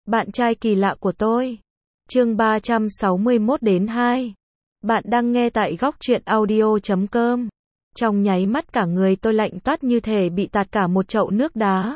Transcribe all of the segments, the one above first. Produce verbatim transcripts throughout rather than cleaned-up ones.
Bạn trai kỳ lạ của tôi. Chương ba trăm sáu mươi mốt đến hai. Bạn đang nghe tại góc truyện audio chấm com. Trong nháy mắt cả người tôi lạnh toát như thể bị tạt cả một chậu nước đá.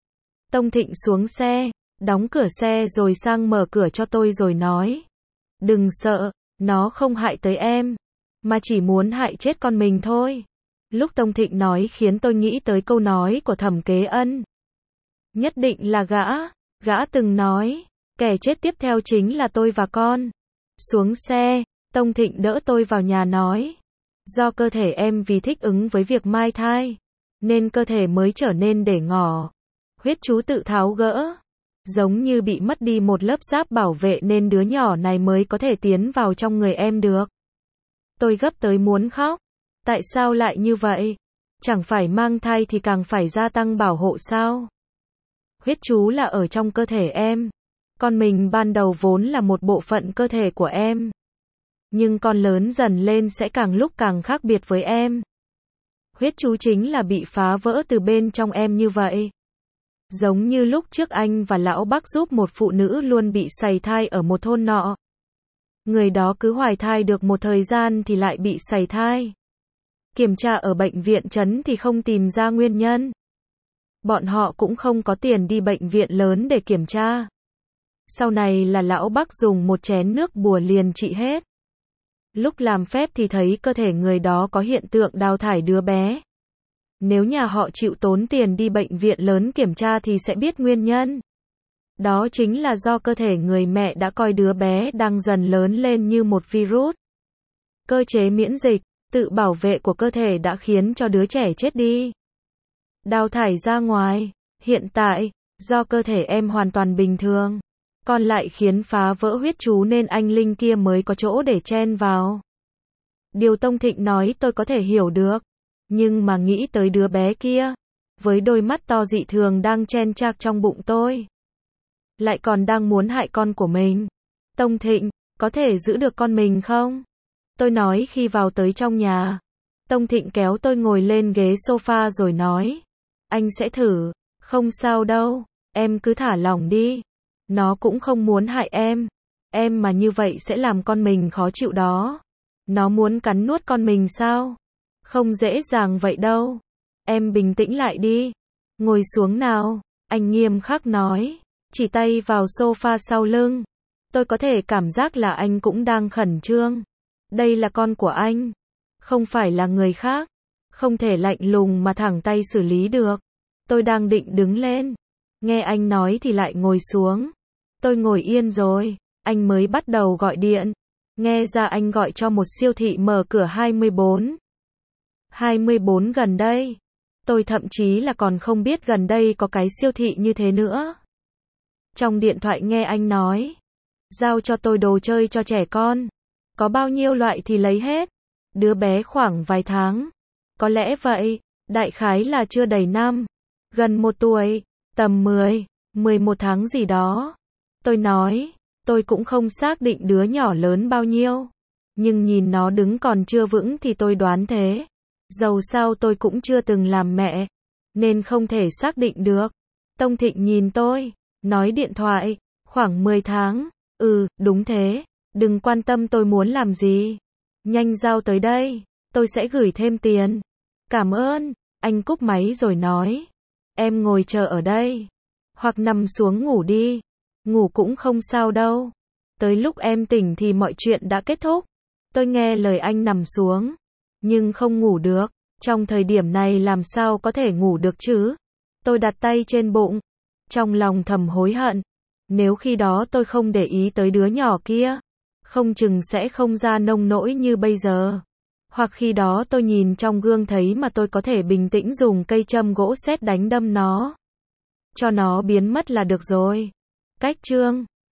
Tông Thịnh xuống xe, đóng cửa xe rồi sang mở cửa cho tôi rồi nói. Đừng sợ, nó không hại tới em, mà chỉ muốn hại chết con mình thôi. Lúc Tông Thịnh nói khiến tôi nghĩ tới câu nói của Thẩm Kế Ân. Nhất định là gã, gã từng nói, kẻ chết tiếp theo chính là tôi và con. Xuống xe, Tông Thịnh đỡ tôi vào nhà nói. Do cơ thể em vì thích ứng với việc mai thai, nên cơ thể mới trở nên để ngỏ. Huyết chú tự tháo gỡ. Giống như bị mất đi một lớp giáp bảo vệ nên đứa nhỏ này mới có thể tiến vào trong người em được. Tôi gấp tới muốn khóc. Tại sao lại như vậy? Chẳng phải mang thai thì càng phải gia tăng bảo hộ sao? Huyết chú là ở trong cơ thể em. Con mình ban đầu vốn là một bộ phận cơ thể của em. Nhưng con lớn dần lên sẽ càng lúc càng khác biệt với em. Huyết chú chính là bị phá vỡ từ bên trong em như vậy. Giống như lúc trước anh và lão Bắc giúp một phụ nữ luôn bị sảy thai ở một thôn nọ. Người đó cứ hoài thai được một thời gian thì lại bị sảy thai. Kiểm tra ở bệnh viện trấn thì không tìm ra nguyên nhân. Bọn họ cũng không có tiền đi bệnh viện lớn để kiểm tra. Sau này là lão Bắc dùng một chén nước bùa liền trị hết. Lúc làm phép thì thấy cơ thể người đó có hiện tượng đào thải đứa bé. Nếu nhà họ chịu tốn tiền đi bệnh viện lớn kiểm tra thì sẽ biết nguyên nhân. Đó chính là do cơ thể người mẹ đã coi đứa bé đang dần lớn lên như một virus. Cơ chế miễn dịch, tự bảo vệ của cơ thể đã khiến cho đứa trẻ chết đi. Đào thải ra ngoài. Hiện tại, do cơ thể em hoàn toàn bình thường, còn lại khiến phá vỡ huyết chú nên anh linh kia mới có chỗ để chen vào. Điều Tông Thịnh nói tôi có thể hiểu được. Nhưng mà nghĩ tới đứa bé kia, với đôi mắt to dị thường đang chen chạc trong bụng tôi, lại còn đang muốn hại con của mình. Tông Thịnh, có thể giữ được con mình không? Tôi nói khi vào tới trong nhà. Tông Thịnh kéo tôi ngồi lên ghế sofa rồi nói. Anh sẽ thử, không sao đâu, em cứ thả lỏng đi. Nó cũng không muốn hại em. Em mà như vậy sẽ làm con mình khó chịu đó. Nó muốn cắn nuốt con mình sao? Không dễ dàng vậy đâu. Em bình tĩnh lại đi. Ngồi xuống nào. Anh nghiêm khắc nói. Chỉ tay vào sofa sau lưng. Tôi có thể cảm giác là anh cũng đang khẩn trương. Đây là con của anh. Không phải là người khác. Không thể lạnh lùng mà thẳng tay xử lý được. Tôi đang định đứng lên. Nghe anh nói thì lại ngồi xuống. Tôi ngồi yên rồi. Anh mới bắt đầu gọi điện. Nghe ra anh gọi cho một siêu thị mở cửa hai mươi bốn. hai mươi bốn gần đây. Tôi thậm chí là còn không biết gần đây có cái siêu thị như thế nữa. Trong điện thoại nghe anh nói. Giao cho tôi đồ chơi cho trẻ con. Có bao nhiêu loại thì lấy hết. Đứa bé khoảng vài tháng. Có lẽ vậy. Đại khái là chưa đầy năm. Gần một tuổi. Tầm mười, mười một tháng gì đó. Tôi nói. Tôi cũng không xác định đứa nhỏ lớn bao nhiêu. Nhưng nhìn nó đứng còn chưa vững thì tôi đoán thế. Dầu sao tôi cũng chưa từng làm mẹ, nên không thể xác định được. Tông Thịnh nhìn tôi, nói điện thoại, khoảng mười tháng, ừ, đúng thế, đừng quan tâm tôi muốn làm gì. Nhanh giao tới đây, tôi sẽ gửi thêm tiền. Cảm ơn, anh cúp máy rồi nói. Em ngồi chờ ở đây, hoặc nằm xuống ngủ đi, ngủ cũng không sao đâu. Tới lúc em tỉnh thì mọi chuyện đã kết thúc. Tôi nghe lời anh nằm xuống. Nhưng không ngủ được, trong thời điểm này làm sao có thể ngủ được chứ? Tôi đặt tay trên bụng, trong lòng thầm hối hận. Nếu khi đó tôi không để ý tới đứa nhỏ kia, không chừng sẽ không ra nông nỗi như bây giờ. Hoặc khi đó tôi nhìn trong gương thấy mà tôi có thể bình tĩnh dùng cây châm gỗ sét đánh đâm nó. Cho nó biến mất là được rồi. Cách chương